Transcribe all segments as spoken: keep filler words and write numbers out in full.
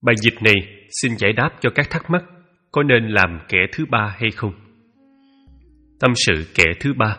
Bài dịch này xin giải đáp cho các thắc mắc có nên làm kẻ thứ ba hay không. Tâm sự kẻ thứ ba.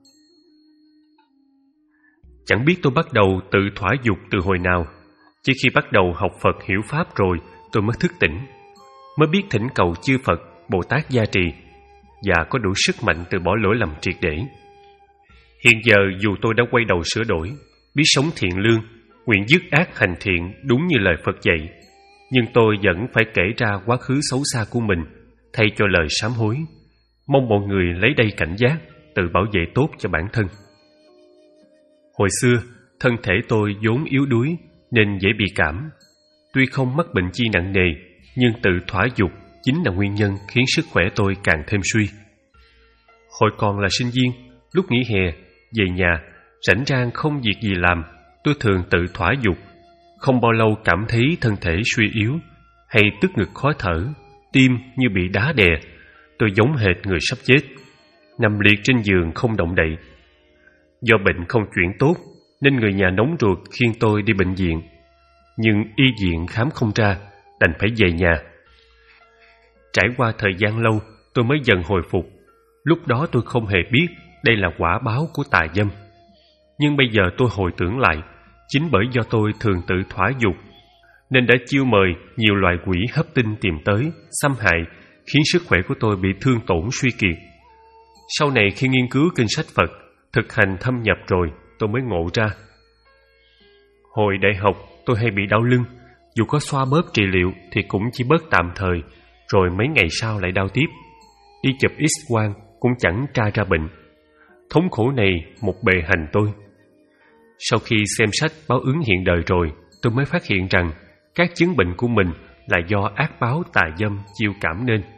Chẳng biết tôi bắt đầu tự thỏa dục từ hồi nào. Chỉ khi bắt đầu học Phật hiểu Pháp rồi tôi mới thức tỉnh, mới biết thỉnh cầu chư Phật, Bồ Tát gia trì và có đủ sức mạnh từ bỏ lỗi lầm triệt để. Hiện giờ dù tôi đã quay đầu sửa đổi, biết sống thiện lương, nguyện dứt ác hành thiện đúng như lời Phật dạy, nhưng tôi vẫn phải kể ra quá khứ xấu xa của mình thay cho lời sám hối. Mong mọi người lấy đây cảnh giác, tự bảo vệ tốt cho bản thân. Hồi xưa, thân thể tôi vốn yếu đuối nên dễ bị cảm. Tuy không mắc bệnh chi nặng nề, nhưng tự thỏa dục chính là nguyên nhân khiến sức khỏe tôi càng thêm suy. Hồi còn là sinh viên, lúc nghỉ hè, về nhà, rảnh rang không việc gì làm, tôi thường tự thỏa dục. Không bao lâu cảm thấy thân thể suy yếu, hay tức ngực khó thở, tim như bị đá đè. Tôi giống hệt người sắp chết, nằm liệt trên giường không động đậy. Do bệnh không chuyển tốt nên người nhà nóng ruột khiêng tôi đi bệnh viện, nhưng y viện khám không ra, đành phải về nhà. Trải qua thời gian lâu, tôi mới dần hồi phục. Lúc đó tôi không hề biết đây là quả báo của tà dâm. Nhưng bây giờ tôi hồi tưởng lại, chính bởi do tôi thường tự thỏa dục nên đã chiêu mời nhiều loại quỷ hấp tinh tìm tới, xâm hại, khiến sức khỏe của tôi bị thương tổn suy kiệt. Sau này khi nghiên cứu kinh sách Phật, thực hành thâm nhập rồi, tôi mới ngộ ra. Hồi đại học tôi hay bị đau lưng, dù có xoa bóp trị liệu thì cũng chỉ bớt tạm thời, rồi mấy ngày sau lại đau tiếp. Đi chụp X-quang cũng chẳng tra ra bệnh. Thống khổ này một bề hành tôi. Sau khi xem sách báo ứng hiện đời rồi, tôi mới phát hiện rằng các chứng bệnh của mình là do ác báo tà dâm chiêu cảm nên.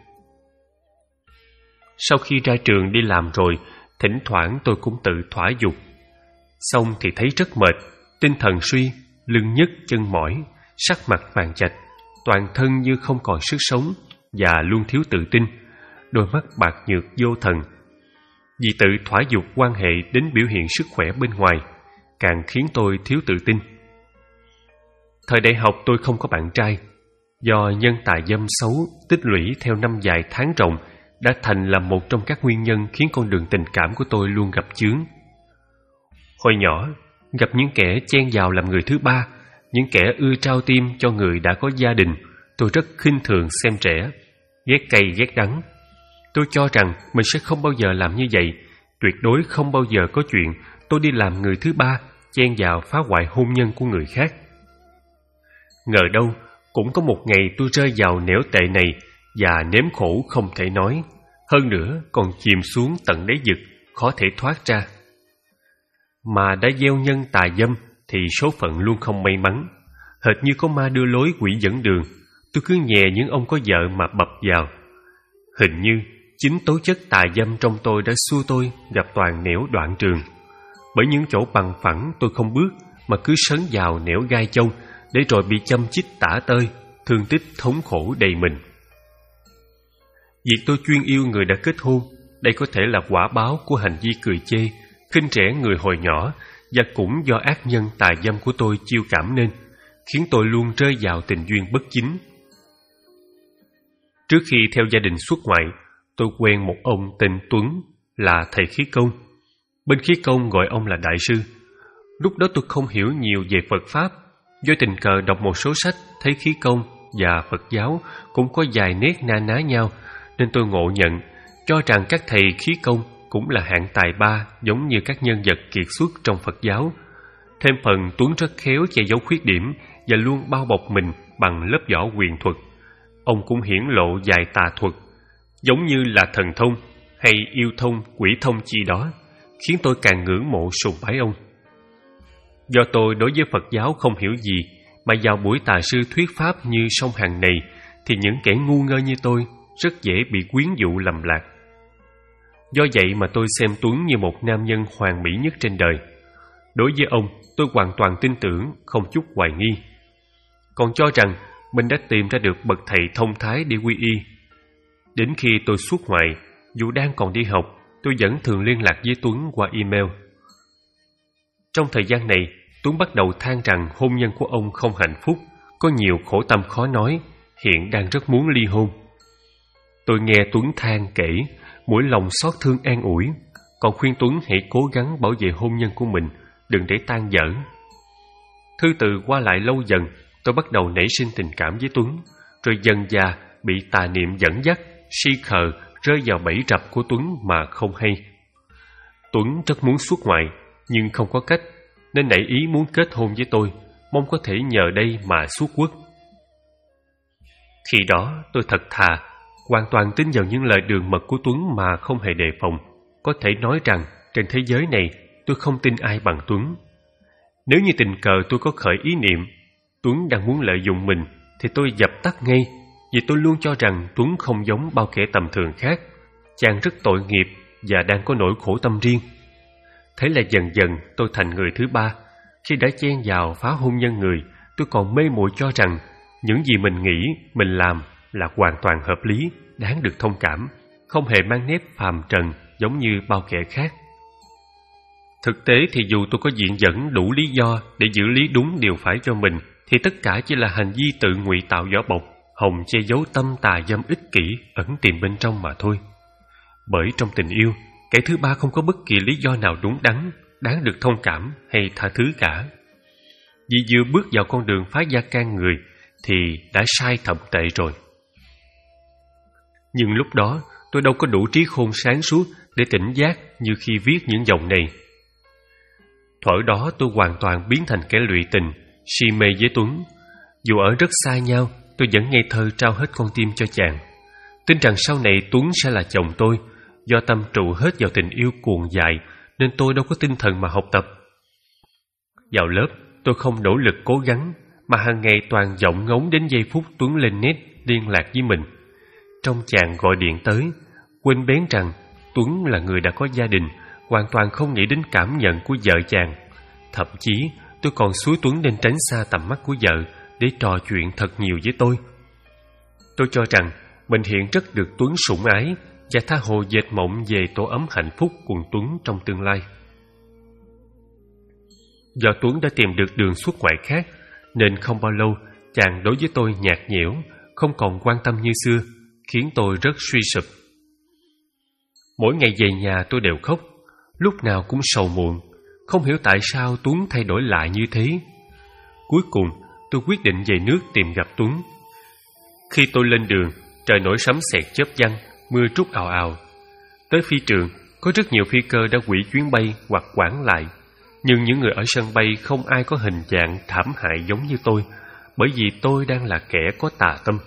Sau khi ra trường đi làm rồi, thỉnh thoảng tôi cũng tự thỏa dục. Xong thì thấy rất mệt, tinh thần suy, lưng nhức chân mỏi, sắc mặt vàng chạch, toàn thân như không còn sức sống và luôn thiếu tự tin, đôi mắt bạc nhược vô thần. Vì tự thỏa dục quan hệ đến biểu hiện sức khỏe bên ngoài, càng khiến tôi thiếu tự tin. Thời đại học tôi không có bạn trai, do nhân tà dâm xấu tích lũy theo năm dài tháng rộng đã thành là một trong các nguyên nhân khiến con đường tình cảm của tôi luôn gặp chướng. Hồi nhỏ, gặp những kẻ chen vào làm người thứ ba, những kẻ ưa trao tim cho người đã có gia đình, tôi rất khinh thường xem trẻ, ghét cay ghét đắng. Tôi cho rằng mình sẽ không bao giờ làm như vậy, tuyệt đối không bao giờ có chuyện tôi đi làm người thứ ba, chen vào phá hoại hôn nhân của người khác. Ngờ đâu, cũng có một ngày tôi rơi vào nẻo tệ này và nếm khổ không thể nói, hơn nữa còn chìm xuống tận đáy vực, khó thể thoát ra. Mà đã gieo nhân tà dâm thì số phận luôn không may mắn, hệt như có ma đưa lối quỷ dẫn đường. Tôi cứ nhè những ông có vợ mà bập vào. Hình như chính tố chất tà dâm trong tôi đã xua tôi gặp toàn nẻo đoạn trường. Bởi những chỗ bằng phẳng tôi không bước, mà cứ sấn vào nẻo gai chông, để rồi bị châm chích tả tơi, thương tích thống khổ đầy mình. Việc tôi chuyên yêu người đã kết hôn, đây có thể là quả báo của hành vi cười chê, khinh rẻ người hồi nhỏ, và cũng do ác nhân tà dâm của tôi chiêu cảm nên, khiến tôi luôn rơi vào tình duyên bất chính. Trước khi theo gia đình xuất ngoại, tôi quen một ông tên Tuấn, là thầy khí công. Bên khí công gọi ông là đại sư. Lúc đó tôi không hiểu nhiều về Phật Pháp, do tình cờ đọc một số sách thấy khí công và Phật giáo cũng có vài nét na ná nhau, nên tôi ngộ nhận, cho rằng các thầy khí công cũng là hạng tài ba giống như các nhân vật kiệt xuất trong Phật giáo. Thêm phần Tuấn rất khéo che giấu khuyết điểm và luôn bao bọc mình bằng lớp vỏ quyền thuật. Ông cũng hiển lộ vài tà thuật, giống như là thần thông hay yêu thông, quỷ thông chi đó, khiến tôi càng ngưỡng mộ sùng bái ông. Do tôi đối với Phật giáo không hiểu gì, mà vào buổi tà sư thuyết pháp như sông Hằng này, thì những kẻ ngu ngơ như tôi rất dễ bị quyến dụ lầm lạc. Do vậy mà tôi xem Tuấn như một nam nhân hoàn mỹ nhất trên đời. Đối với ông, tôi hoàn toàn tin tưởng, không chút hoài nghi. Còn cho rằng mình đã tìm ra được bậc thầy thông thái để quy y. Đến khi tôi xuất ngoại, dù đang còn đi học, tôi vẫn thường liên lạc với Tuấn qua email. Trong thời gian này, Tuấn bắt đầu than rằng hôn nhân của ông không hạnh phúc, có nhiều khổ tâm khó nói, hiện đang rất muốn ly hôn. Tôi nghe Tuấn than kể, mỗi lòng xót thương an ủi, còn khuyên Tuấn hãy cố gắng bảo vệ hôn nhân của mình, đừng để tan vỡ. Thư từ qua lại lâu dần, tôi bắt đầu nảy sinh tình cảm với Tuấn, rồi dần dà bị tà niệm dẫn dắt, si khờ rơi vào bẫy rập của Tuấn mà không hay. Tuấn rất muốn xuất ngoại, nhưng không có cách, nên nảy ý muốn kết hôn với tôi, mong có thể nhờ đây mà xuất quốc. Khi đó tôi thật thà, hoàn toàn tin vào những lời đường mật của Tuấn mà không hề đề phòng. Có thể nói rằng trên thế giới này tôi không tin ai bằng Tuấn. Nếu như tình cờ tôi có khởi ý niệm Tuấn đang muốn lợi dụng mình, thì tôi dập tắt ngay, vì tôi luôn cho rằng Tuấn không giống bao kẻ tầm thường khác. Chàng rất tội nghiệp và đang có nỗi khổ tâm riêng. Thế là dần dần tôi thành người thứ ba. Khi đã chen vào phá hôn nhân người, tôi còn mê muội cho rằng những gì mình nghĩ, mình làm là hoàn toàn hợp lý, đáng được thông cảm, không hề mang nét phàm trần giống như bao kẻ khác. Thực tế thì dù tôi có diện dẫn đủ lý do để giữ lý đúng điều phải cho mình, thì tất cả chỉ là hành vi tự ngụy tạo vỏ bọc, hòng che giấu tâm tà dâm ích kỷ ẩn tiềm bên trong mà thôi. Bởi trong tình yêu, kẻ thứ ba không có bất kỳ lý do nào đúng đắn, đáng được thông cảm hay tha thứ cả. Vì vừa bước vào con đường phá gia can người thì đã sai thậm tệ rồi. Nhưng lúc đó tôi đâu có đủ trí khôn sáng suốt để tỉnh giác như khi viết những dòng này. Thuở đó tôi hoàn toàn biến thành kẻ lụy tình, si mê với Tuấn. Dù ở rất xa nhau, tôi vẫn ngây thơ trao hết con tim cho chàng, tin rằng sau này Tuấn sẽ là chồng tôi. Do tâm trụ hết vào tình yêu cuồng dại nên tôi đâu có tinh thần mà học tập. Vào lớp tôi không nỗ lực cố gắng, mà hàng ngày toàn vọng ngóng đến giây phút Tuấn lên nét liên lạc với mình. Trong chàng gọi điện tới, quên bén rằng Tuấn là người đã có gia đình, hoàn toàn không nghĩ đến cảm nhận của vợ chàng. Thậm chí tôi còn xúi Tuấn nên tránh xa tầm mắt của vợ để trò chuyện thật nhiều với tôi. Tôi cho rằng mình hiện rất được Tuấn sủng ái, và tha hồ dệt mộng về tổ ấm hạnh phúc cùng Tuấn trong tương lai. Do Tuấn đã tìm được đường xuất ngoại khác, nên không bao lâu chàng đối với tôi nhạt nhẽo, không còn quan tâm như xưa, khiến tôi rất suy sụp. Mỗi ngày về nhà tôi đều khóc, lúc nào cũng sầu muộn, không hiểu tại sao Tuấn thay đổi lại như thế. Cuối cùng tôi quyết định về nước tìm gặp Tuấn. Khi tôi lên đường, trời nổi sấm sét chớp giăng, mưa trút ào ào. Tới phi trường, có rất nhiều phi cơ đã hủy chuyến bay hoặc hoãn lại, nhưng những người ở sân bay không ai có hình dạng thảm hại giống như tôi, bởi vì tôi đang là kẻ có tà tâm.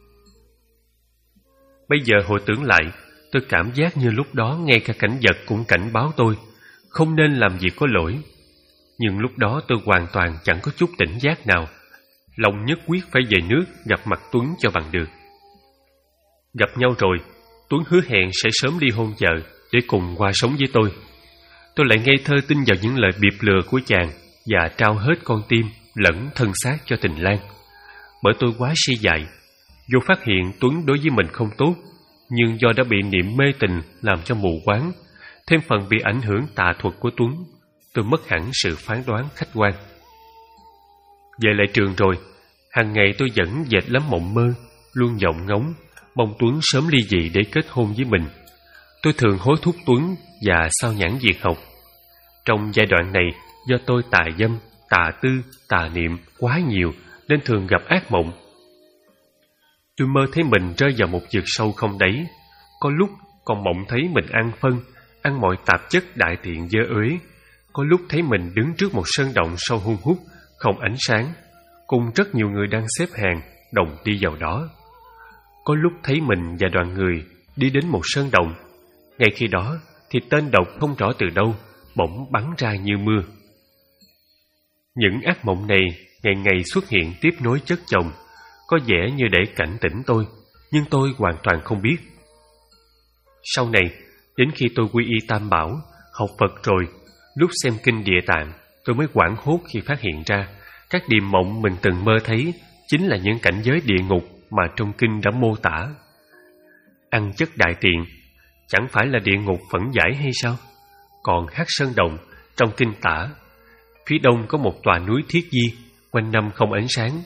Bây giờ hồi tưởng lại, tôi cảm giác như lúc đó ngay cả cảnh vật cũng cảnh báo tôi không nên làm việc có lỗi. Nhưng lúc đó tôi hoàn toàn chẳng có chút tỉnh giác nào, lòng nhất quyết phải về nước gặp mặt Tuấn cho bằng được. Gặp nhau rồi, Tuấn hứa hẹn sẽ sớm ly hôn vợ để cùng qua sống với tôi. Tôi lại ngây thơ tin vào những lời biệp lừa của chàng và trao hết con tim lẫn thân xác cho tình lang. Bởi tôi quá si dại, dù phát hiện Tuấn đối với mình không tốt, nhưng do đã bị niệm mê tình làm cho mù quáng, thêm phần bị ảnh hưởng tà thuật của Tuấn, tôi mất hẳn sự phán đoán khách quan. Về lại trường rồi, hàng ngày tôi vẫn dệt lắm mộng mơ, luôn vọng ngóng mong Tuấn sớm ly dị để kết hôn với mình. Tôi thường hối thúc Tuấn và sao nhãng việc học. Trong giai đoạn này, do tôi tà dâm, tà tư, tà niệm quá nhiều nên thường gặp ác mộng. Tôi mơ thấy mình rơi vào một vực sâu không đáy. Có lúc còn mộng thấy mình ăn phân, ăn mọi tạp chất đại tiện dơ uế. Có lúc thấy mình đứng trước một sơn động sâu hun hút, không ánh sáng, cùng rất nhiều người đang xếp hàng đồng đi vào đó. Có lúc thấy mình và đoàn người đi đến một sơn động. Ngay khi đó thì tên độc không rõ từ đâu bỗng bắn ra như mưa. Những ác mộng này ngày ngày xuất hiện tiếp nối chất chồng, có vẻ như để cảnh tỉnh tôi, nhưng tôi hoàn toàn không biết. Sau này, đến khi tôi quy y Tam Bảo, học Phật rồi, lúc xem kinh Địa Tạng, tôi mới hoảng hốt khi phát hiện ra các điềm mộng mình từng mơ thấy chính là những cảnh giới địa ngục mà trong kinh đã mô tả. Ăn chất đại tiện chẳng phải là địa ngục phẫn giải hay sao? Còn Hắc Sơn Động trong kinh tả, phía đông có một tòa núi Thiết Di, quanh năm không ánh sáng,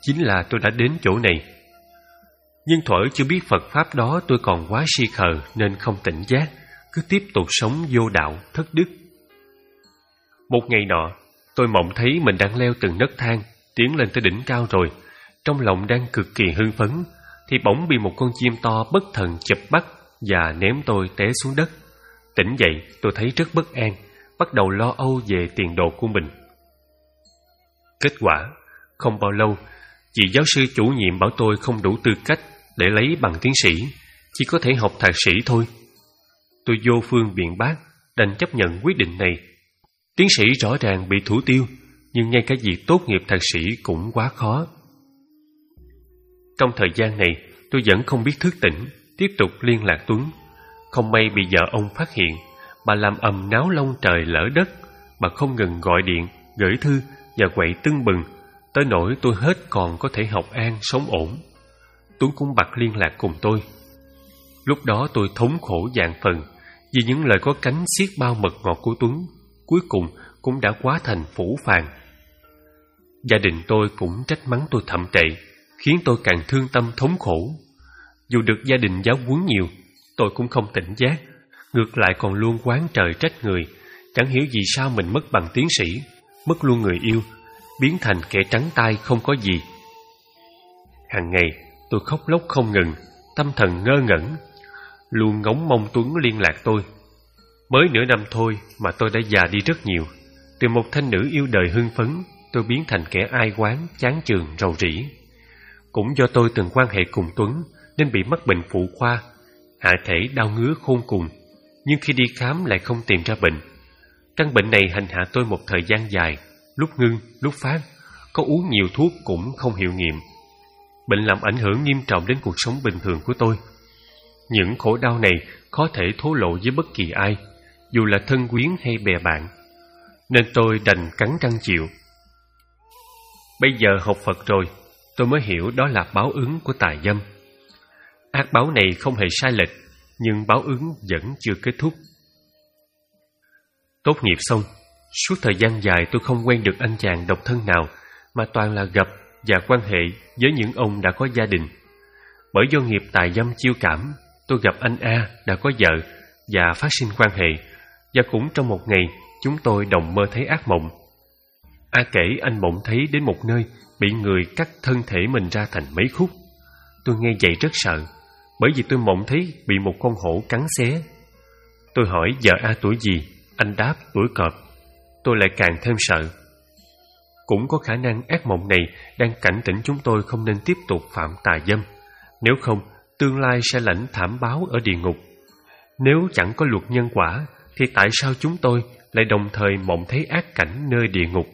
chính là tôi đã đến chỗ này. Nhưng thuở chưa biết Phật Pháp đó, tôi còn quá si khờ nên không tỉnh giác, cứ tiếp tục sống vô đạo, thất đức. Một ngày nọ, tôi mộng thấy mình đang leo từng nấc thang, tiến lên tới đỉnh cao rồi. Trong lòng đang cực kỳ hưng phấn, thì bỗng bị một con chim to bất thần chụp bắt và ném tôi té xuống đất. Tỉnh dậy, tôi thấy rất bất an, bắt đầu lo âu về tiền đồ của mình. Kết quả, không bao lâu, chị giáo sư chủ nhiệm bảo tôi không đủ tư cách để lấy bằng tiến sĩ, chỉ có thể học thạc sĩ thôi. Tôi vô phương biện bác, đành chấp nhận quyết định này. Tiến sĩ rõ ràng bị thủ tiêu, nhưng ngay cả việc tốt nghiệp thạc sĩ cũng quá khó. Trong thời gian này, tôi vẫn không biết thức tỉnh, tiếp tục liên lạc Tuấn. Không may bị vợ ông phát hiện, bà làm ầm náo lông trời lỡ đất. Bà không ngừng gọi điện, gửi thư và quậy tưng bừng, tới nỗi tôi hết còn có thể học an, sống ổn. Tuấn cũng bật liên lạc cùng tôi. Lúc đó tôi thống khổ vạn phần, vì những lời có cánh xiết bao mật ngọt của Tuấn cuối cùng cũng đã quá thành phũ phàng. Gia đình tôi cũng trách mắng tôi thậm tệ, khiến tôi càng thương tâm thống khổ. Dù được gia đình giáo huấn nhiều, tôi cũng không tỉnh giác, ngược lại còn luôn oán trời trách người. Chẳng hiểu vì sao mình mất bằng tiến sĩ, mất luôn người yêu, biến thành kẻ trắng tay không có gì. Hàng ngày tôi khóc lóc không ngừng, tâm thần ngơ ngẩn, luôn ngóng mong Tuấn liên lạc tôi. Mới nửa năm thôi mà tôi đã già đi rất nhiều. Từ một thanh nữ yêu đời hưng phấn, tôi biến thành kẻ ai oán, chán chường, rầu rĩ. Cũng do tôi từng quan hệ cùng Tuấn nên bị mắc bệnh phụ khoa, hạ thể đau ngứa khôn cùng, nhưng khi đi khám lại không tìm ra bệnh. Căn bệnh này hành hạ tôi một thời gian dài, lúc ngưng, lúc phát, có uống nhiều thuốc cũng không hiệu nghiệm. Bệnh làm ảnh hưởng nghiêm trọng đến cuộc sống bình thường của tôi. Những khổ đau này khó thể thổ lộ với bất kỳ ai, dù là thân quyến hay bè bạn, nên tôi đành cắn răng chịu. Bây giờ học Phật rồi, tôi mới hiểu đó là báo ứng của tà dâm. Ác báo này không hề sai lệch, nhưng báo ứng vẫn chưa kết thúc. Tốt nghiệp xong, suốt thời gian dài tôi không quen được anh chàng độc thân nào, mà toàn là gặp và quan hệ với những ông đã có gia đình. Bởi do nghiệp tà dâm chiêu cảm, tôi gặp anh A đã có vợ và phát sinh quan hệ, và cũng trong một ngày chúng tôi đồng mơ thấy ác mộng. A kể anh mộng thấy đến một nơi bị người cắt thân thể mình ra thành mấy khúc. Tôi nghe vậy rất sợ, bởi vì tôi mộng thấy bị một con hổ cắn xé. Tôi hỏi vợ A tuổi gì, anh đáp tuổi cọp. Tôi lại càng thêm sợ. Cũng có khả năng ác mộng này đang cảnh tỉnh chúng tôi không nên tiếp tục phạm tà dâm, nếu không tương lai sẽ lãnh thảm báo ở địa ngục. Nếu chẳng có luật nhân quả thì tại sao chúng tôi lại đồng thời mộng thấy ác cảnh nơi địa ngục?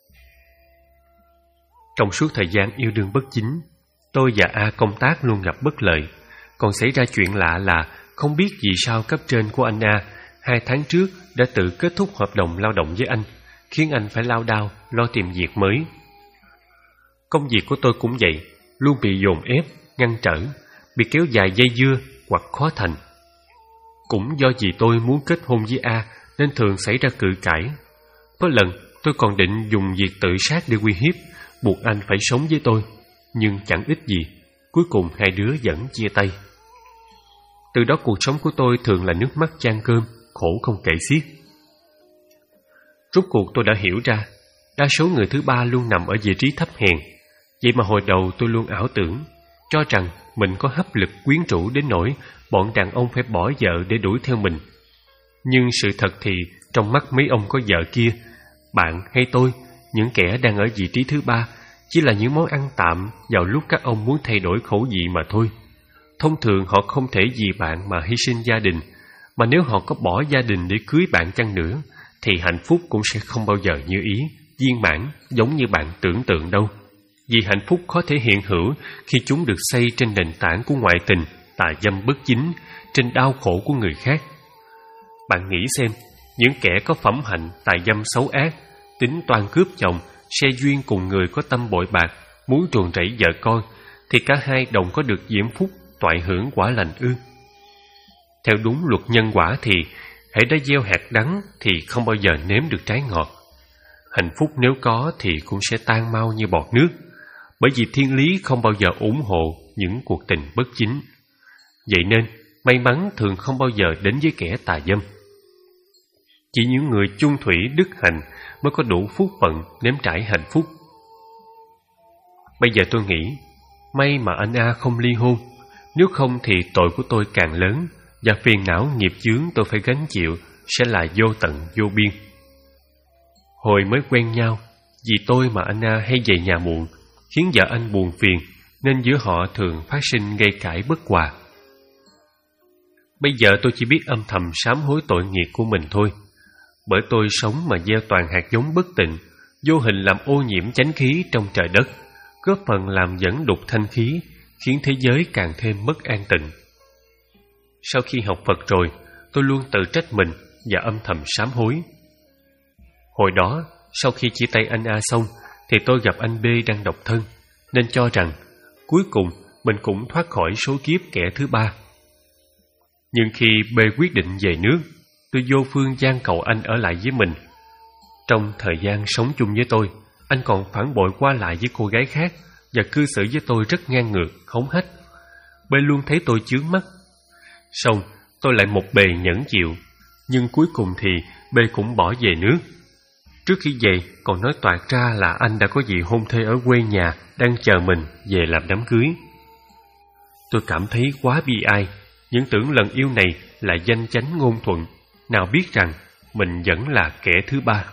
Trong suốt thời gian yêu đương bất chính, tôi và A công tác luôn gặp bất lợi. Còn xảy ra chuyện lạ là không biết vì sao cấp trên của anh A hai tháng trước đã tự kết thúc hợp đồng lao động với anh, khiến anh phải lao đao lo tìm việc mới. Công việc của tôi cũng vậy, luôn bị dồn ép, ngăn trở, bị kéo dài dây dưa hoặc khó thành. Cũng do vì tôi muốn kết hôn với A nên thường xảy ra cự cãi. Có lần tôi còn định dùng việc tự sát để uy hiếp, buộc anh phải sống với tôi, nhưng chẳng ích gì. Cuối cùng hai đứa vẫn chia tay. Từ đó cuộc sống của tôi thường là nước mắt chan cơm, khổ không kể xiết. Rốt cuộc tôi đã hiểu ra, đa số người thứ ba luôn nằm ở vị trí thấp hèn. Vậy mà hồi đầu tôi luôn ảo tưởng, cho rằng mình có hấp lực quyến rũ đến nỗi bọn đàn ông phải bỏ vợ để đuổi theo mình. Nhưng sự thật thì trong mắt mấy ông có vợ kia, bạn hay tôi, những kẻ đang ở vị trí thứ ba, chỉ là những món ăn tạm vào lúc các ông muốn thay đổi khẩu vị mà thôi. Thông thường họ không thể vì bạn mà hy sinh gia đình, mà nếu họ có bỏ gia đình để cưới bạn chăng nữa, thì hạnh phúc cũng sẽ không bao giờ như ý, viên mãn giống như bạn tưởng tượng đâu. Vì hạnh phúc khó thể hiện hữu khi chúng được xây trên nền tảng của ngoại tình, tà dâm bất chính, trên đau khổ của người khác. Bạn nghĩ xem, những kẻ có phẩm hạnh tà dâm xấu ác, tính toan cướp chồng, xe duyên cùng người có tâm bội bạc, muốn truồng rẫy vợ con, thì cả hai đồng có được diễm phúc, toại hưởng quả lành ư? Theo đúng luật nhân quả thì hãy đã gieo hạt đắng thì không bao giờ nếm được trái ngọt. Hạnh phúc nếu có thì cũng sẽ tan mau như bọt nước. bởi vì thiên lý không bao giờ ủng hộ những cuộc tình bất chính. Vậy nên, may mắn thường không bao giờ đến với kẻ tà dâm. Chỉ những người chung thủy đức hạnh mới có đủ phúc phận nếm trải hạnh phúc. Bây giờ tôi nghĩ, may mà anh A không ly hôn, nếu không thì tội của tôi càng lớn, và phiền não nghiệp chướng tôi phải gánh chịu sẽ là vô tận vô biên. Hồi mới quen nhau, vì tôi mà anh A hay về nhà muộn, khiến vợ anh buồn phiền, nên giữa họ thường phát sinh gây cãi bất hòa. Bây giờ tôi chỉ biết âm thầm sám hối tội nghiệp của mình thôi, bởi tôi sống mà gieo toàn hạt giống bất tịnh, vô hình làm ô nhiễm chánh khí trong trời đất, góp phần làm dẫn đục thanh khí, khiến thế giới càng thêm mất an tịnh. Sau khi học Phật rồi, tôi luôn tự trách mình và âm thầm sám hối. Hồi đó, sau khi chia tay anh A xong, thì tôi gặp anh B đang độc thân, nên cho rằng cuối cùng mình cũng thoát khỏi số kiếp kẻ thứ ba. Nhưng khi B quyết định về nước, tôi vô phương van cầu anh ở lại với mình. Trong thời gian sống chung với tôi, anh còn phản bội qua lại với cô gái khác và cư xử với tôi rất ngang ngược, hống hách. B luôn thấy tôi chướng mắt. Xong, tôi lại một bề nhẫn chịu, nhưng cuối cùng thì B cũng bỏ về nước. Trước khi về còn nói toạc ra là anh đã có vị hôn thê ở quê nhà đang chờ mình về làm đám cưới. Tôi cảm thấy quá bi ai, những tưởng lần yêu này là danh chánh ngôn thuận, nào biết rằng mình vẫn là kẻ thứ ba.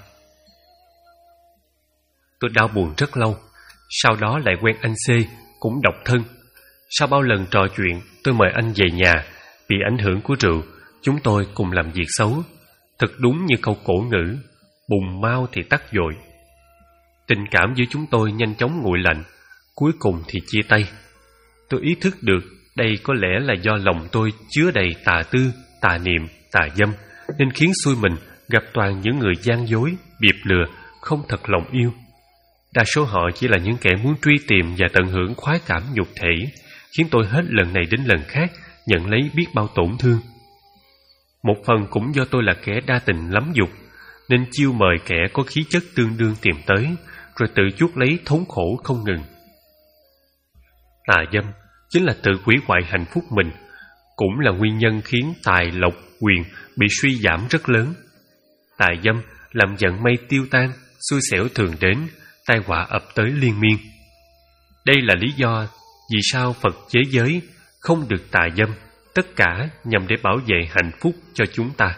Tôi đau buồn rất lâu, sau đó lại quen anh C, cũng độc thân. Sau bao lần trò chuyện, tôi mời anh về nhà. Bị ảnh hưởng của rượu, chúng tôi cùng làm việc xấu. Thật đúng như câu cổ ngữ, bùng mau thì tắt dội. Tình cảm giữa chúng tôi nhanh chóng nguội lạnh, cuối cùng thì chia tay. Tôi ý thức được đây có lẽ là do lòng tôi chứa đầy tà tư, tà niệm, tà dâm, nên khiến xui mình gặp toàn những người gian dối, biệp lừa, không thật lòng yêu. Đa số họ chỉ là những kẻ muốn truy tìm và tận hưởng khoái cảm nhục thể, khiến tôi hết lần này đến lần khác nhận lấy biết bao tổn thương. Một phần cũng do tôi là kẻ đa tình lắm dục, nên chiêu mời kẻ có khí chất tương đương tìm tới, rồi tự chuốc lấy thống khổ không ngừng. Tà dâm chính là tự hủy hoại hạnh phúc mình, cũng là nguyên nhân khiến tài lộc quyền bị suy giảm rất lớn. Tà dâm làm vận may tiêu tan, xui xẻo thường đến, tai họa ập tới liên miên. Đây là lý do vì sao Phật chế giới không được tà dâm, tất cả nhằm để bảo vệ hạnh phúc cho chúng ta.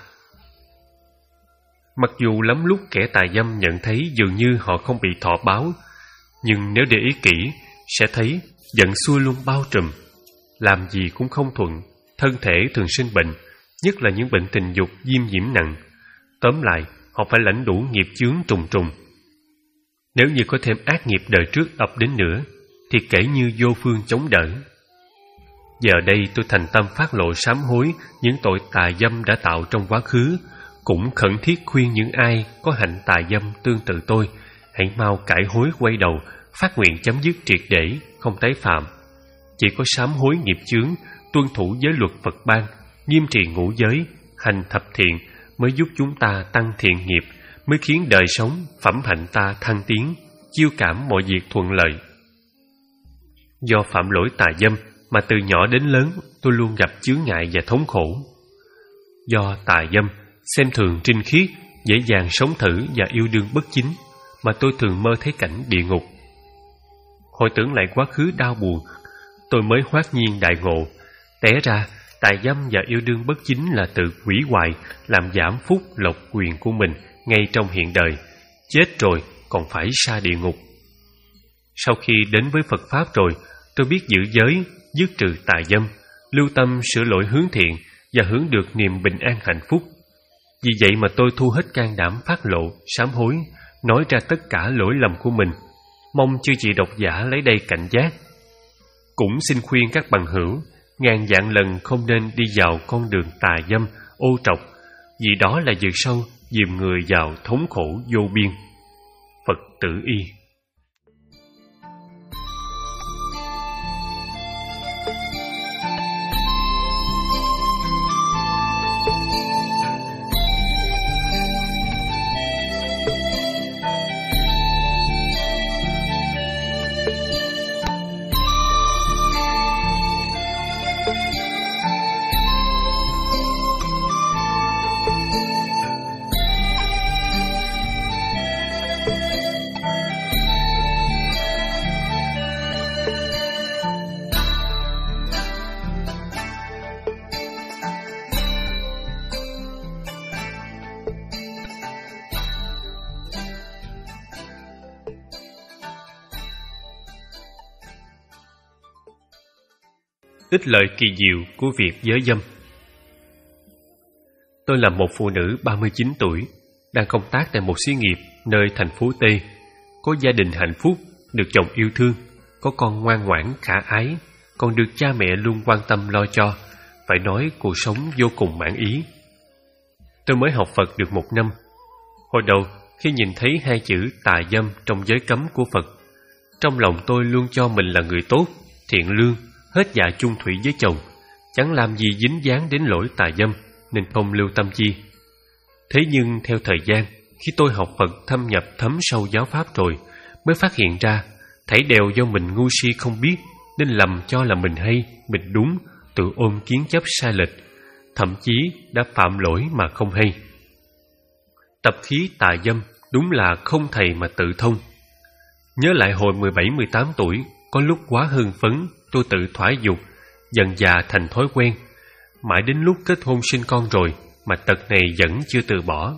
Mặc dù lắm lúc kẻ tà dâm nhận thấy dường như họ không bị thọ báo, nhưng nếu để ý kỹ sẽ thấy giận xui luôn bao trùm, làm gì cũng không thuận, thân thể thường sinh bệnh, nhất là những bệnh tình dục viêm nhiễm nặng. Tóm lại, họ phải lãnh đủ nghiệp chướng trùng trùng. Nếu như có thêm ác nghiệp đời trước ập đến nữa, thì kể như vô phương chống đỡ. Giờ đây tôi thành tâm phát lộ sám hối những tội tà dâm đã tạo trong quá khứ, cũng khẩn thiết khuyên những ai có hạnh tà dâm tương tự tôi, hãy mau cải hối quay đầu, phát nguyện chấm dứt triệt để, không tái phạm. Chỉ có sám hối nghiệp chướng, tuân thủ giới luật Phật ban, nghiêm trì ngũ giới, hành thập thiện mới giúp chúng ta tăng thiện nghiệp, mới khiến đời sống, phẩm hạnh ta thăng tiến, chiêu cảm mọi việc thuận lợi. Do phạm lỗi tà dâm mà từ nhỏ đến lớn tôi luôn gặp chướng ngại và thống khổ. Do tà dâm, xem thường trinh khiết, dễ dàng sống thử và yêu đương bất chính, mà tôi thường mơ thấy cảnh địa ngục. Hồi tưởng lại quá khứ đau buồn, tôi mới hoát nhiên đại ngộ. Té ra, tà dâm và yêu đương bất chính là tự hủy hoại, làm giảm phúc lộc quyền của mình ngay trong hiện đời. Chết rồi còn phải sa địa ngục. Sau khi đến với Phật Pháp rồi, tôi biết giữ giới, dứt trừ tà dâm, lưu tâm sửa lỗi hướng thiện và hướng được niềm bình an hạnh phúc. Vì vậy mà tôi thu hết can đảm phát lộ, sám hối, nói ra tất cả lỗi lầm của mình, mong chư chị độc giả lấy đây cảnh giác. Cũng xin khuyên các bằng hữu, ngàn vạn lần không nên đi vào con đường tà dâm, ô trọc, vì đó là vực sâu, dìm người vào thống khổ vô biên. Phật tử y. ít lời kỳ diệu của việc giới dâm. Tôi là một phụ nữ ba mươi chín tuổi, đang công tác tại một xí nghiệp nơi thành phố T, có gia đình hạnh phúc, được chồng yêu thương, có con ngoan ngoãn khả ái, còn được cha mẹ luôn quan tâm lo cho. Phải nói cuộc sống vô cùng mãn ý. Tôi mới học Phật được một năm. Hồi đầu, khi nhìn thấy hai chữ tà dâm trong giới cấm của Phật, trong lòng tôi luôn cho mình là người tốt, thiện lương, hết dạ chung thủy với chồng, chẳng làm gì dính dáng đến lỗi tà dâm, nên không lưu tâm chi. Thế nhưng theo thời gian, khi tôi học Phật thâm nhập thấm sâu giáo pháp rồi, mới phát hiện ra thảy đều do mình ngu si không biết, nên lầm cho là mình hay, mình đúng, tự ôm kiến chấp sai lệch, thậm chí đã phạm lỗi mà không hay. Tập khí tà dâm đúng là không thầy mà tự thông. Nhớ lại hồi mười bảy mười tám tuổi, có lúc quá hưng phấn, tôi tự thỏa dục, dần dà thành thói quen. Mãi đến lúc kết hôn sinh con rồi mà tật này vẫn chưa từ bỏ.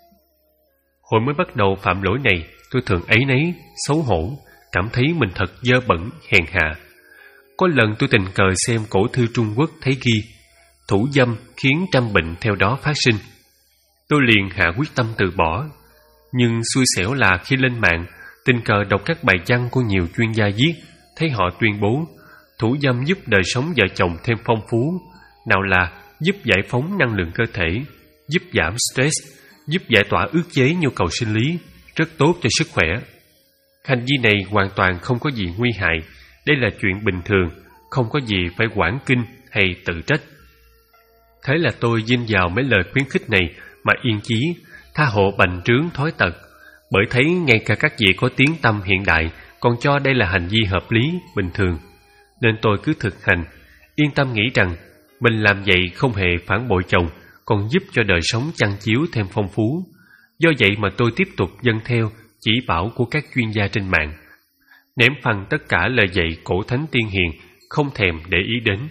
Hồi mới bắt đầu phạm lỗi này, tôi thường áy náy, xấu hổ, cảm thấy mình thật dơ bẩn, hèn hạ. Có lần tôi tình cờ xem cổ thư Trung Quốc thấy ghi thủ dâm khiến trăm bệnh theo đó phát sinh. Tôi liền hạ quyết tâm từ bỏ. Nhưng xui xẻo là khi lên mạng, tình cờ đọc các bài văn của nhiều chuyên gia viết, thấy họ tuyên bố thủ dâm giúp đời sống vợ chồng thêm phong phú. Nào là giúp giải phóng năng lượng cơ thể, giúp giảm stress, giúp giải tỏa ức chế nhu cầu sinh lý, rất tốt cho sức khỏe. Hành vi này hoàn toàn không có gì nguy hại. Đây là chuyện bình thường, không có gì phải quản kinh hay tự trách. Thế là tôi dinh vào mấy lời khuyến khích này mà yên chí, tha hộ bành trướng thói tật. Bởi thấy ngay cả các vị có tiếng tăm hiện đại còn cho đây là hành vi hợp lý, bình thường, nên tôi cứ thực hành, yên tâm nghĩ rằng mình làm vậy không hề phản bội chồng, còn giúp cho đời sống chăn chiếu thêm phong phú. Do vậy mà tôi tiếp tục dâng theo chỉ bảo của các chuyên gia trên mạng, ném phăng tất cả lời dạy cổ thánh tiên hiền, không thèm để ý đến.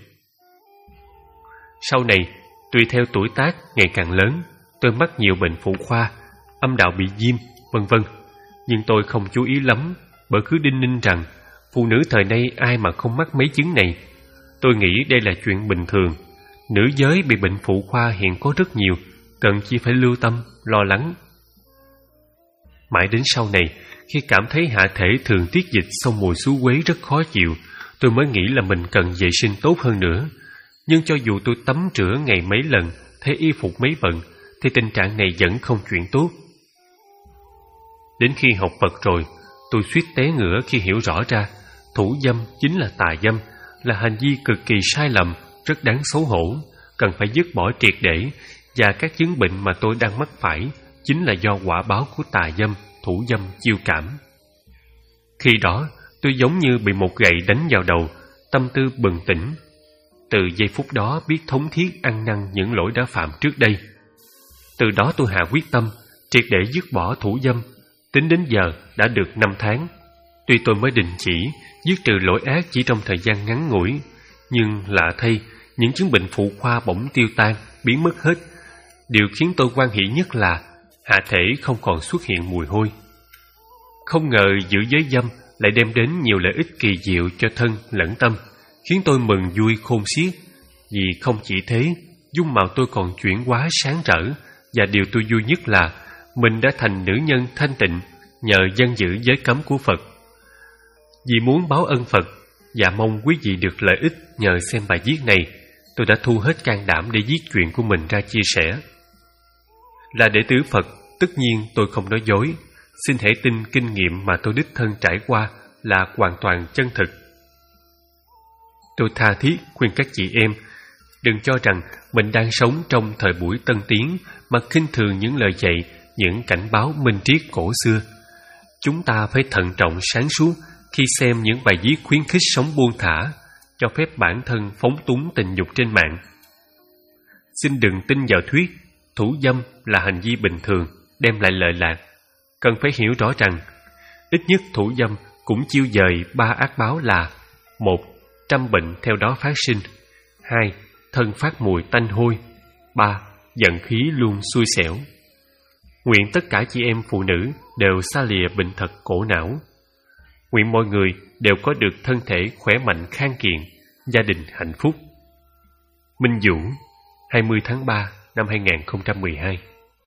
Sau này, tùy theo tuổi tác ngày càng lớn, tôi mắc nhiều bệnh phụ khoa, âm đạo bị viêm, vân vân. Nhưng tôi không chú ý lắm, bởi cứ đinh ninh rằng phụ nữ thời nay ai mà không mắc mấy chứng này. Tôi nghĩ đây là chuyện bình thường. Nữ giới bị bệnh phụ khoa hiện có rất nhiều, cần chi phải lưu tâm, lo lắng. Mãi đến sau này, khi cảm thấy hạ thể thường tiết dịch sau mùa xú uế rất khó chịu, tôi mới nghĩ là mình cần vệ sinh tốt hơn nữa. Nhưng cho dù tôi tắm rửa ngày mấy lần, thay y phục mấy bận, thì tình trạng này vẫn không chuyển tốt. Đến khi học Phật rồi, tôi suýt té ngửa khi hiểu rõ ra thủ dâm chính là tà dâm, là hành vi cực kỳ sai lầm, rất đáng xấu hổ, cần phải dứt bỏ triệt để, và các chứng bệnh mà tôi đang mắc phải chính là do quả báo của tà dâm, thủ dâm chiêu cảm. Khi đó, tôi giống như bị một gậy đánh vào đầu, tâm tư bừng tỉnh. Từ giây phút đó biết thống thiết ăn năn những lỗi đã phạm trước đây. Từ đó tôi hạ quyết tâm, triệt để dứt bỏ thủ dâm. Tính đến giờ đã được năm tháng. Tuy tôi mới đình chỉ, dứt trừ lỗi ác chỉ trong thời gian ngắn ngủi, nhưng lạ thay, những chứng bệnh phụ khoa bỗng tiêu tan, biến mất hết. Điều khiến tôi hoan hỉ nhất là hạ thể không còn xuất hiện mùi hôi. Không ngờ giữ giới dâm lại đem đến nhiều lợi ích kỳ diệu cho thân lẫn tâm, khiến tôi mừng vui khôn xiết. Vì không chỉ thế, dung mạo tôi còn chuyển hóa sáng rỡ, và điều tôi vui nhất là mình đã thành nữ nhân thanh tịnh nhờ dân giữ giới cấm của Phật. Vì muốn báo ân Phật và mong quý vị được lợi ích nhờ xem bài viết này, tôi đã thu hết can đảm để viết chuyện của mình ra chia sẻ. Là đệ tử Phật, tất nhiên tôi không nói dối. Xin hãy tin kinh nghiệm mà tôi đích thân trải qua là hoàn toàn chân thực. Tôi tha thiết khuyên các chị em đừng cho rằng mình đang sống trong thời buổi tân tiến mà khinh thường những lời dạy, những cảnh báo minh triết cổ xưa. Chúng ta phải thận trọng sáng suốt khi xem những bài viết khuyến khích sống buông thả, cho phép bản thân phóng túng tình dục trên mạng. Xin đừng tin vào thuyết thủ dâm là hành vi bình thường, đem lại lợi lạc. Cần phải hiểu rõ rằng, ít nhất thủ dâm cũng chiêu dời ba ác báo là: một, trăm bệnh theo đó phát sinh; hai, thân phát mùi tanh hôi; ba, giận khí luôn xui xẻo. Nguyện tất cả chị em phụ nữ đều xa lìa bệnh tật cổ não. Nguyện mọi người đều có được thân thể khỏe mạnh khang kiện, gia đình hạnh phúc. Minh Vũ, hai mươi tháng ba năm hai nghìn không trăm mười hai.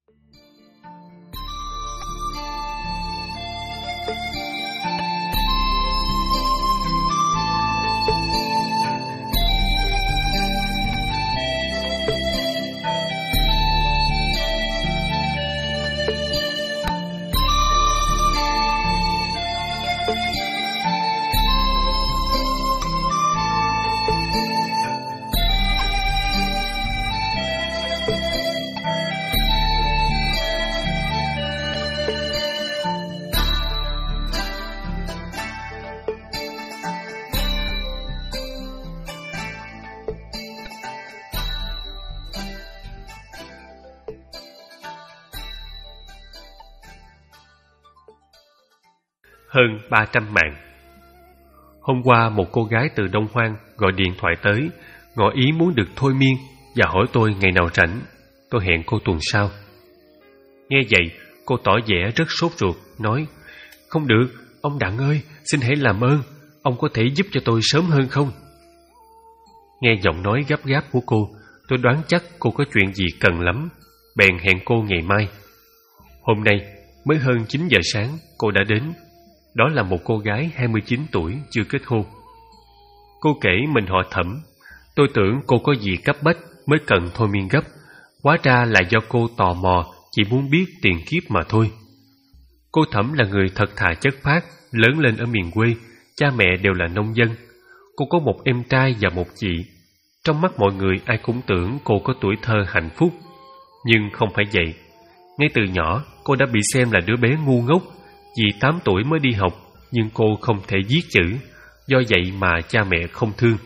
Hơn ba trăm mạng. Hôm qua một cô gái từ Đông Hoang gọi điện thoại tới, ngỏ ý muốn được thôi miên và hỏi tôi ngày nào rảnh. Tôi hẹn cô tuần sau. Nghe vậy, cô tỏ vẻ rất sốt ruột, nói: "Không được, ông Đặng ơi, xin hãy làm ơn, ông có thể giúp cho tôi sớm hơn không?" Nghe giọng nói gấp gáp của cô, tôi đoán chắc cô có chuyện gì cần lắm, bèn hẹn cô ngày mai. Hôm nay, mới hơn chín giờ sáng, cô đã đến. Đó là một cô gái hai mươi chín tuổi chưa kết hôn. Cô kể mình họ Thẩm. Tôi tưởng cô có gì cấp bách mới cần thôi miên gấp. Hóa ra là do cô tò mò, chỉ muốn biết tiền kiếp mà thôi. Cô Thẩm là người thật thà chất phác, lớn lên ở miền quê, cha mẹ đều là nông dân. Cô có một em trai và một chị. Trong mắt mọi người ai cũng tưởng cô có tuổi thơ hạnh phúc. Nhưng không phải vậy. Ngay từ nhỏ, cô đã bị xem là đứa bé ngu ngốc. Vì tám tuổi mới đi học, nhưng cô không thể viết chữ, do vậy mà cha mẹ không thương.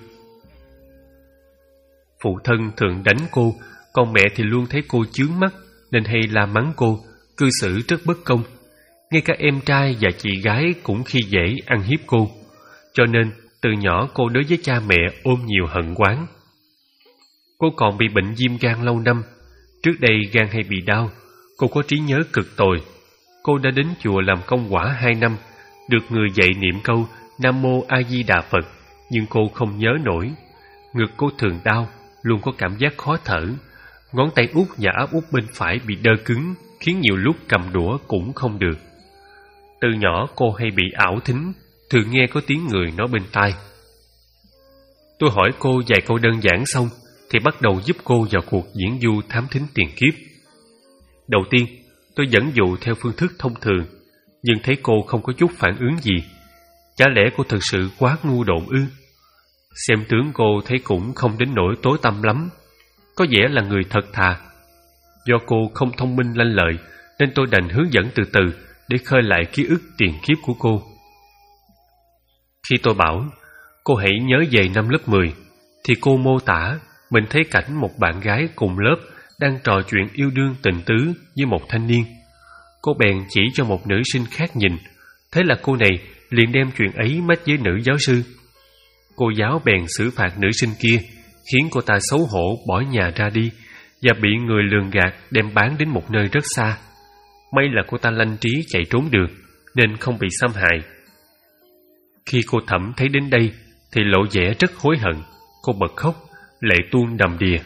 Phụ thân thường đánh cô, còn mẹ thì luôn thấy cô chướng mắt, nên hay la mắng cô, cư xử rất bất công. Ngay cả em trai và chị gái cũng khi dễ ăn hiếp cô. Cho nên, từ nhỏ cô đối với cha mẹ ôm nhiều hận oán. Cô còn bị bệnh viêm gan lâu năm. Trước đây gan hay bị đau, cô có trí nhớ cực tồi. Cô đã đến chùa làm công quả hai năm, được người dạy niệm câu Nam Mô A Di Đà Phật, nhưng cô không nhớ nổi. Ngực cô thường đau, luôn có cảm giác khó thở. Ngón tay út và áp út bên phải bị đơ cứng, khiến nhiều lúc cầm đũa cũng không được. Từ nhỏ cô hay bị ảo thính, thường nghe có tiếng người nói bên tai. Tôi hỏi cô vài câu đơn giản xong, thì bắt đầu giúp cô vào cuộc diễn du thám thính tiền kiếp. Đầu tiên, tôi dẫn dụ theo phương thức thông thường, nhưng thấy cô không có chút phản ứng gì. Chả lẽ cô thực sự quá ngu độn ư? Xem tướng cô thấy cũng không đến nỗi tối tăm lắm, có vẻ là người thật thà. Do cô không thông minh lanh lợi, nên tôi đành hướng dẫn từ từ để khơi lại ký ức tiền kiếp của cô. Khi tôi bảo cô hãy nhớ về năm lớp mười, thì cô mô tả mình thấy cảnh một bạn gái cùng lớp đang trò chuyện yêu đương tình tứ với một thanh niên. Cô bèn chỉ cho một nữ sinh khác nhìn. Thế là cô này liền đem chuyện ấy mách với nữ giáo sư. Cô giáo bèn xử phạt nữ sinh kia, khiến cô ta xấu hổ bỏ nhà ra đi và bị người lường gạt đem bán đến một nơi rất xa. May là cô ta lanh trí chạy trốn được, nên không bị xâm hại. Khi cô Thẩm thấy đến đây thì lộ vẻ rất hối hận. Cô bật khóc, lệ tuôn đầm đìa.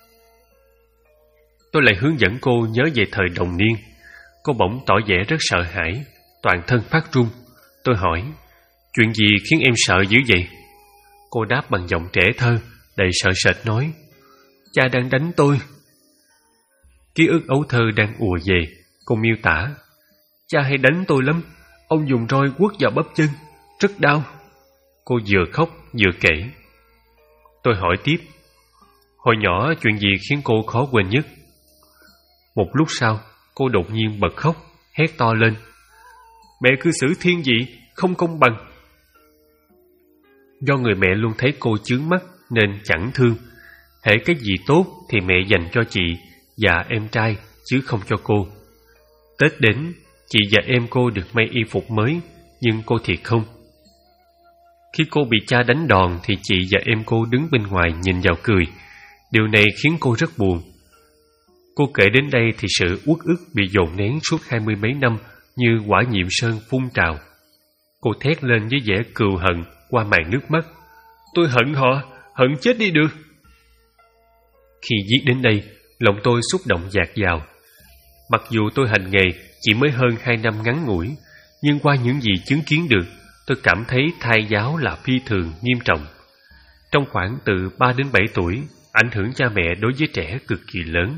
Tôi lại hướng dẫn cô nhớ về thời đồng niên. Cô bỗng tỏ vẻ rất sợ hãi, toàn thân phát run. Tôi hỏi, chuyện gì khiến em sợ dữ vậy? Cô đáp bằng giọng trẻ thơ, đầy sợ sệt nói, cha đang đánh tôi. Ký ức ấu thơ đang ùa về. Cô miêu tả, cha hay đánh tôi lắm, ông dùng roi quất vào bắp chân, rất đau. Cô vừa khóc vừa kể. Tôi hỏi tiếp, hồi nhỏ chuyện gì khiến cô khó quên nhất? Một lúc sau, cô đột nhiên bật khóc, hét to lên, mẹ cư xử thiên vị, không công bằng. Do người mẹ luôn thấy cô chướng mắt nên chẳng thương. Hễ cái gì tốt thì mẹ dành cho chị và em trai, chứ không cho cô. Tết đến, chị và em cô được may y phục mới, nhưng cô thì không. Khi cô bị cha đánh đòn thì chị và em cô đứng bên ngoài nhìn vào cười. Điều này khiến cô rất buồn. Cô kể đến đây thì sự uất ức bị dồn nén suốt hai mươi mấy năm như quả nhiệm sơn phun trào. Cô thét lên với vẻ cừu hận qua màn nước mắt. Tôi hận họ, hận chết đi được. Khi viết đến đây, lòng tôi xúc động dạt dào. Mặc dù tôi hành nghề chỉ mới hơn hai năm ngắn ngủi, nhưng qua những gì chứng kiến được, tôi cảm thấy thai giáo là phi thường nghiêm trọng. Trong khoảng từ ba đến bảy tuổi, ảnh hưởng cha mẹ đối với trẻ cực kỳ lớn.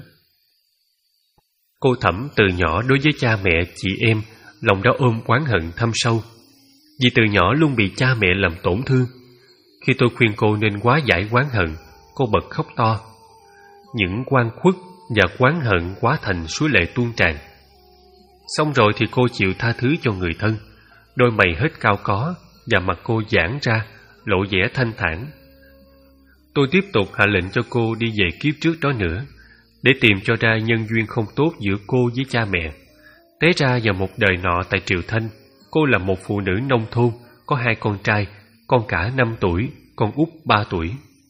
Cô Thẩm từ nhỏ đối với cha mẹ, chị em, lòng đã ôm oán hận thâm sâu. Vì từ nhỏ luôn bị cha mẹ làm tổn thương. Khi tôi khuyên cô nên hóa giải oán hận, cô bật khóc to. Những oan khuất và oán hận hóa thành suối lệ tuôn tràn. Xong rồi thì cô chịu tha thứ cho người thân. Đôi mày hết cao có và mặt cô giãn ra, lộ vẻ thanh thản. Tôi tiếp tục hạ lệnh cho cô đi về kiếp trước đó nữa, để tìm cho ra nhân duyên không tốt giữa cô với cha mẹ. Té ra vào một đời nọ tại Triều Thanh, cô là một phụ nữ nông thôn, có hai con trai, con cả năm tuổi, con út ba tuổi.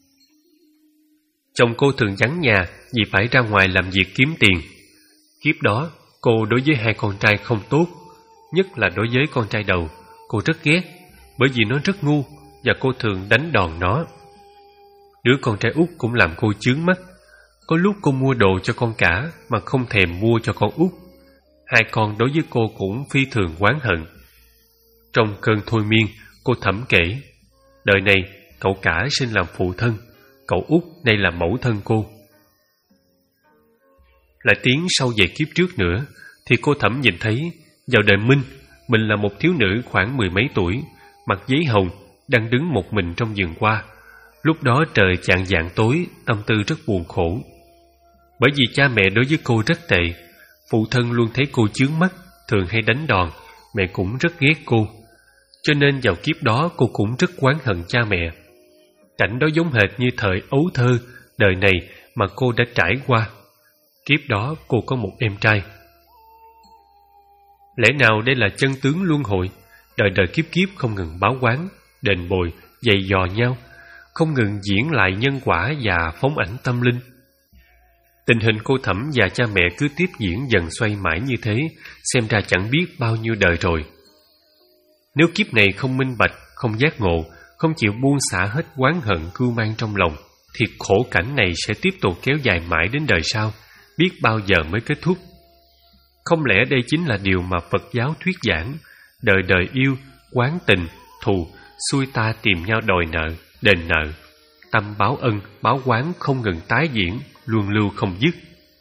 Chồng cô thường vắng nhà vì phải ra ngoài làm việc kiếm tiền. Kiếp đó, cô đối với hai con trai không tốt, nhất là đối với con trai đầu, cô rất ghét, bởi vì nó rất ngu và cô thường đánh đòn nó. Đứa con trai út cũng làm cô chướng mắt. Có lúc cô mua đồ cho con cả mà không thèm mua cho con út. Hai con đối với cô cũng phi thường oán hận. Trong cơn thôi miên, cô Thẩm kể, đời này cậu cả sinh làm phụ thân, cậu út nay là mẫu thân cô. Lại tiến sâu về kiếp trước nữa, thì cô Thẩm nhìn thấy vào đời Minh, mình là một thiếu nữ khoảng mười mấy tuổi, mặc giấy hồng, đang đứng một mình trong vườn hoa. Lúc đó trời chạng vạng tối, tâm tư rất buồn khổ. Bởi vì cha mẹ đối với cô rất tệ, phụ thân luôn thấy cô chướng mắt, thường hay đánh đòn, mẹ cũng rất ghét cô. Cho nên vào kiếp đó cô cũng rất oán hận cha mẹ. Cảnh đó giống hệt như thời ấu thơ, đời này mà cô đã trải qua. Kiếp đó cô có một em trai. Lẽ nào đây là chân tướng luân hồi, đời đời kiếp kiếp không ngừng báo oán, đền bồi, giày dò nhau, không ngừng diễn lại nhân quả và phóng ảnh tâm linh. Tình hình cô Thẩm và cha mẹ cứ tiếp diễn dần xoay mãi như thế, xem ra chẳng biết bao nhiêu đời rồi. Nếu kiếp này không minh bạch, không giác ngộ, không chịu buông xả hết oán hận cưu mang trong lòng, thì khổ cảnh này sẽ tiếp tục kéo dài mãi đến đời sau, biết bao giờ mới kết thúc. Không lẽ đây chính là điều mà Phật giáo thuyết giảng, đời đời yêu, oán tình, thù, xui ta tìm nhau đòi nợ, đền nợ, tâm báo ân, báo oán không ngừng tái diễn, luân lưu không dứt.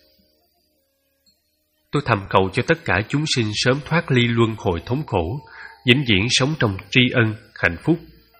Tôi thầm cầu cho tất cả chúng sinh sớm thoát ly luân hồi thống khổ, vĩnh viễn sống trong tri ân, hạnh phúc.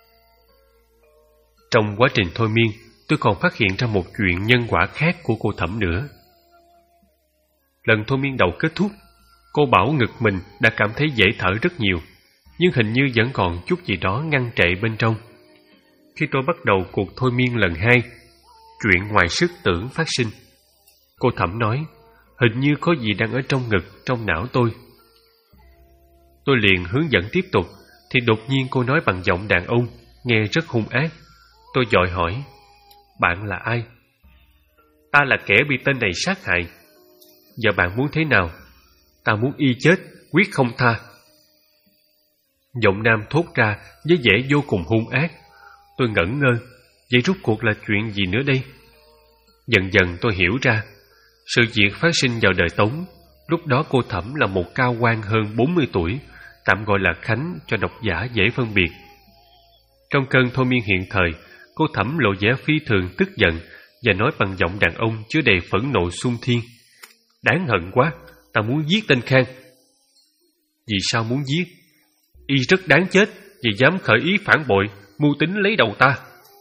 Trong quá trình thôi miên, tôi còn phát hiện ra một chuyện nhân quả khác của cô Thẩm nữa. Lần thôi miên đầu kết thúc, cô bảo ngực mình đã cảm thấy dễ thở rất nhiều, nhưng hình như vẫn còn chút gì đó ngăn trệ bên trong. Khi tôi bắt đầu cuộc thôi miên lần hai, chuyện ngoài sức tưởng phát sinh. Cô Thẩm nói, hình như có gì đang ở trong ngực, trong não tôi. Tôi liền hướng dẫn tiếp tục, thì đột nhiên cô nói bằng giọng đàn ông, nghe rất hung ác. Tôi vội hỏi, bạn là ai? Ta là kẻ bị tên này sát hại. Giờ bạn muốn thế nào? Ta muốn y chết, quyết không tha. Giọng nam thốt ra với vẻ vô cùng hung ác. Tôi ngẩn ngơ, vậy rốt cuộc là chuyện gì nữa đây? Dần dần tôi hiểu ra, sự việc phát sinh vào đời Tống. Lúc đó cô Thẩm là một cao quan hơn bốn mươi tuổi, tạm gọi là Khánh cho độc giả dễ phân biệt. Trong cơn thôi miên hiện thời, cô Thẩm lộ vẻ phi thường tức giận và nói bằng giọng đàn ông chứa đầy phẫn nộ xung thiên. Đáng hận quá, ta muốn giết tên Khang. Vì sao muốn giết? Y rất đáng chết vì dám khởi ý phản bội, mưu tính lấy đầu ta.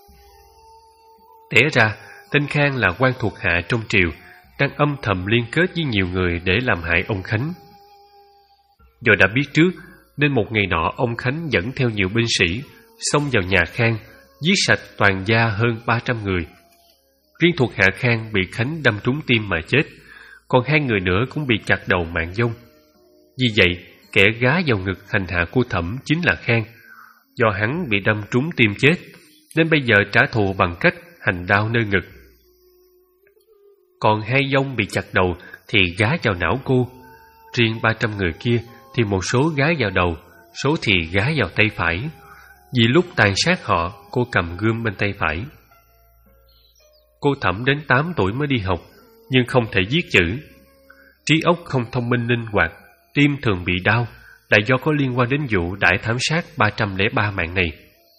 Té ra, tên Khang là quan thuộc hạ trong triều, đang âm thầm liên kết với nhiều người để làm hại ông Khánh. Do đã biết trước, nên một ngày nọ ông Khánh dẫn theo nhiều binh sĩ xông vào nhà Khang, giết sạch toàn gia hơn ba trăm người. Riêng thuộc hạ Khang bị Khánh đâm trúng tim mà chết, còn hai người nữa cũng bị chặt đầu mạng vong. Vì vậy, kẻ gá vào ngực hành hạ cô Thẩm chính là Khang. Do hắn bị đâm trúng tim chết, nên bây giờ trả thù bằng cách hành đao nơi ngực. Còn hai vong bị chặt đầu thì gá vào não cô. Riêng ba trăm người kia thì một số gá vào đầu, số thì gá vào tay phải. Vì lúc tàn sát họ, cô cầm gươm bên tay phải. Cô Thẩm đến tám tuổi mới đi học, nhưng không thể viết chữ. Trí óc không thông minh linh hoạt, tim thường bị đau, lại do có liên quan đến vụ đại thảm sát ba trăm lẻ ba mạng này.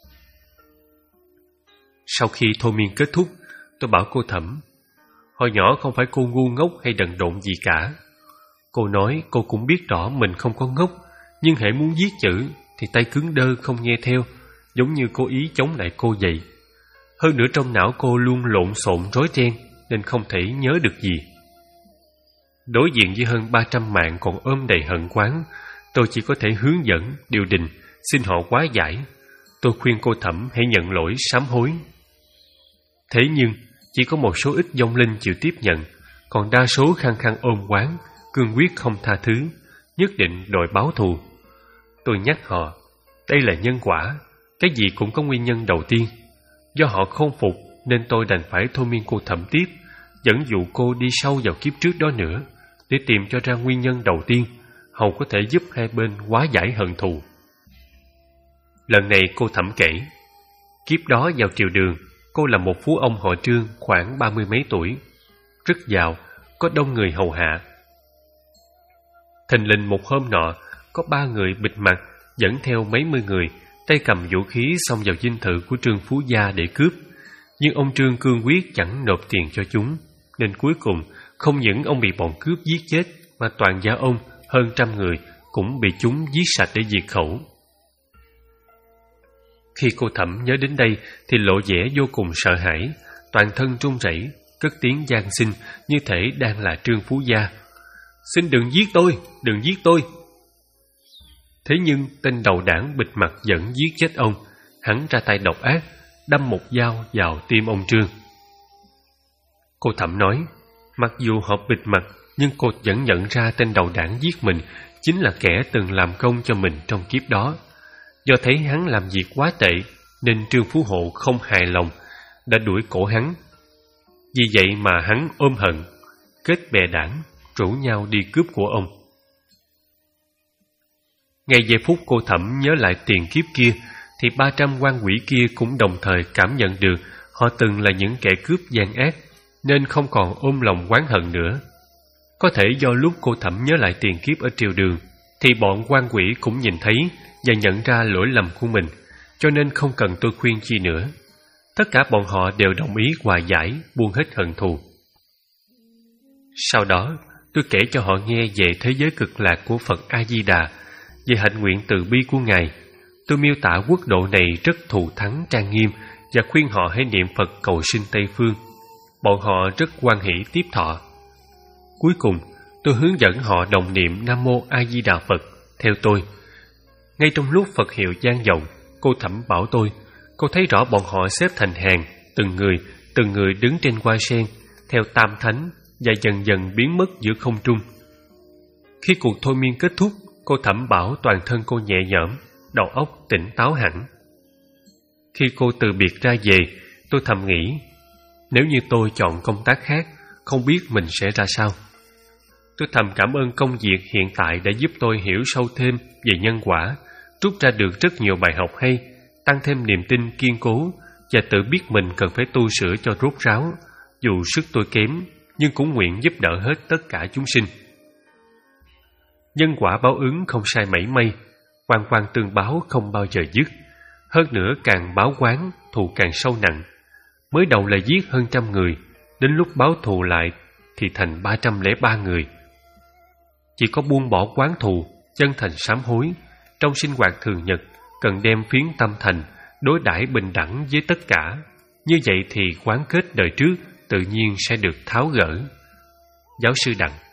Sau khi thôi miên kết thúc, tôi bảo cô Thẩm, hồi nhỏ không phải cô ngu ngốc hay đần độn gì cả. Cô nói cô cũng biết rõ mình không có ngốc, nhưng hễ muốn viết chữ thì tay cứng đơ không nghe theo, giống như cố ý chống lại cô vậy. Hơn nữa trong não cô luôn lộn xộn rối ren, nên không thể nhớ được gì. Đối diện với hơn ba trăm mạng còn ôm đầy hận oán, tôi chỉ có thể hướng dẫn, điều đình, xin họ hóa giải. Tôi khuyên cô Thẩm hãy nhận lỗi, sám hối. Thế nhưng chỉ có một số ít vong linh chịu tiếp nhận, còn đa số khăng khăng ôm oán, cương quyết không tha thứ, nhất định đòi báo thù. Tôi nhắc họ, đây là nhân quả, cái gì cũng có nguyên nhân đầu tiên. Do họ không phục nên tôi đành phải thôi miên cô Thẩm tiếp, dẫn dụ cô đi sâu vào kiếp trước đó nữa, để tìm cho ra nguyên nhân đầu tiên, hầu có thể giúp hai bên hóa giải hận thù. Lần này cô Thẩm kể, kiếp đó vào triều Đường, cô là một phú ông họ Trương khoảng ba mươi mấy tuổi, rất giàu, có đông người hầu hạ. Thình lình một hôm nọ, có ba người bịt mặt dẫn theo mấy mươi người, tay cầm vũ khí xông vào dinh thự của Trương Phú Gia để cướp. Nhưng ông Trương cương quyết chẳng nộp tiền cho chúng, nên cuối cùng không những ông bị bọn cướp giết chết, mà toàn gia ông hơn trăm người cũng bị chúng giết sạch để diệt khẩu. Khi cô Thẩm nhớ đến đây thì lộ vẻ vô cùng sợ hãi, toàn thân run rẩy, cất tiếng van xin như thể đang là Trương Phú Gia. Xin đừng giết tôi, đừng giết tôi. Thế nhưng tên đầu đảng bịt mặt vẫn giết chết ông. Hắn ra tay độc ác, đâm một dao vào tim ông Trương. Cô Thẩm nói, mặc dù họ bịt mặt, nhưng cô vẫn nhận ra tên đầu đảng giết mình chính là kẻ từng làm công cho mình trong kiếp đó. Do thấy hắn làm việc quá tệ, nên Trương Phú Hộ không hài lòng, đã đuổi cổ hắn. Vì vậy mà hắn ôm hận, kết bè đảng, rủ nhau đi cướp của ông. Ngay giây phút cô Thẩm nhớ lại tiền kiếp kia, thì ba trăm quan quỷ kia cũng đồng thời cảm nhận được họ từng là những kẻ cướp gian ác, nên không còn ôm lòng oán hận nữa. Có thể do lúc cô Thẩm nhớ lại tiền kiếp ở triều Đường, thì bọn quan quỷ cũng nhìn thấy và nhận ra lỗi lầm của mình, cho nên không cần tôi khuyên chi nữa. Tất cả bọn họ đều đồng ý hòa giải, buông hết hận thù. Sau đó, tôi kể cho họ nghe về thế giới cực lạc của Phật A-di-đà, về hạnh nguyện từ bi của Ngài. Tôi miêu tả quốc độ này rất thù thắng trang nghiêm và khuyên họ hãy niệm Phật cầu sinh Tây Phương. Bọn họ rất hoan hỷ tiếp thọ. Cuối cùng, tôi hướng dẫn họ đồng niệm Nam Mô A Di Đà Phật theo tôi. Ngay trong lúc Phật hiệu vang vọng, cô Thẩm bảo tôi, cô thấy rõ bọn họ xếp thành hàng, từng người, từng người đứng trên hoa sen, theo tam thánh và dần dần biến mất giữa không trung. Khi cuộc thôi miên kết thúc, cô Thẩm bảo toàn thân cô nhẹ nhõm, đầu óc tỉnh táo hẳn. Khi cô từ biệt ra về, tôi thầm nghĩ, nếu như tôi chọn công tác khác, không biết mình sẽ ra sao. Tôi thầm cảm ơn công việc hiện tại đã giúp tôi hiểu sâu thêm về nhân quả, rút ra được rất nhiều bài học hay, tăng thêm niềm tin kiên cố và tự biết mình cần phải tu sửa cho rốt ráo. Dù sức tôi kém, nhưng cũng nguyện giúp đỡ hết tất cả chúng sinh. Nhân quả báo ứng không sai mảy may, oan oan tương báo không bao giờ dứt. Hơn nữa càng báo oán, thù càng sâu nặng. Mới đầu là giết hơn trăm người, đến lúc báo thù lại thì thành ba trăm lẻ ba người. Chỉ có buông bỏ oán thù, chân thành sám hối, trong sinh hoạt thường nhật cần đem phiến tâm thành, đối đãi bình đẳng với tất cả. Như vậy thì oán kết đời trước tự nhiên sẽ được tháo gỡ. Giáo sư Đặng.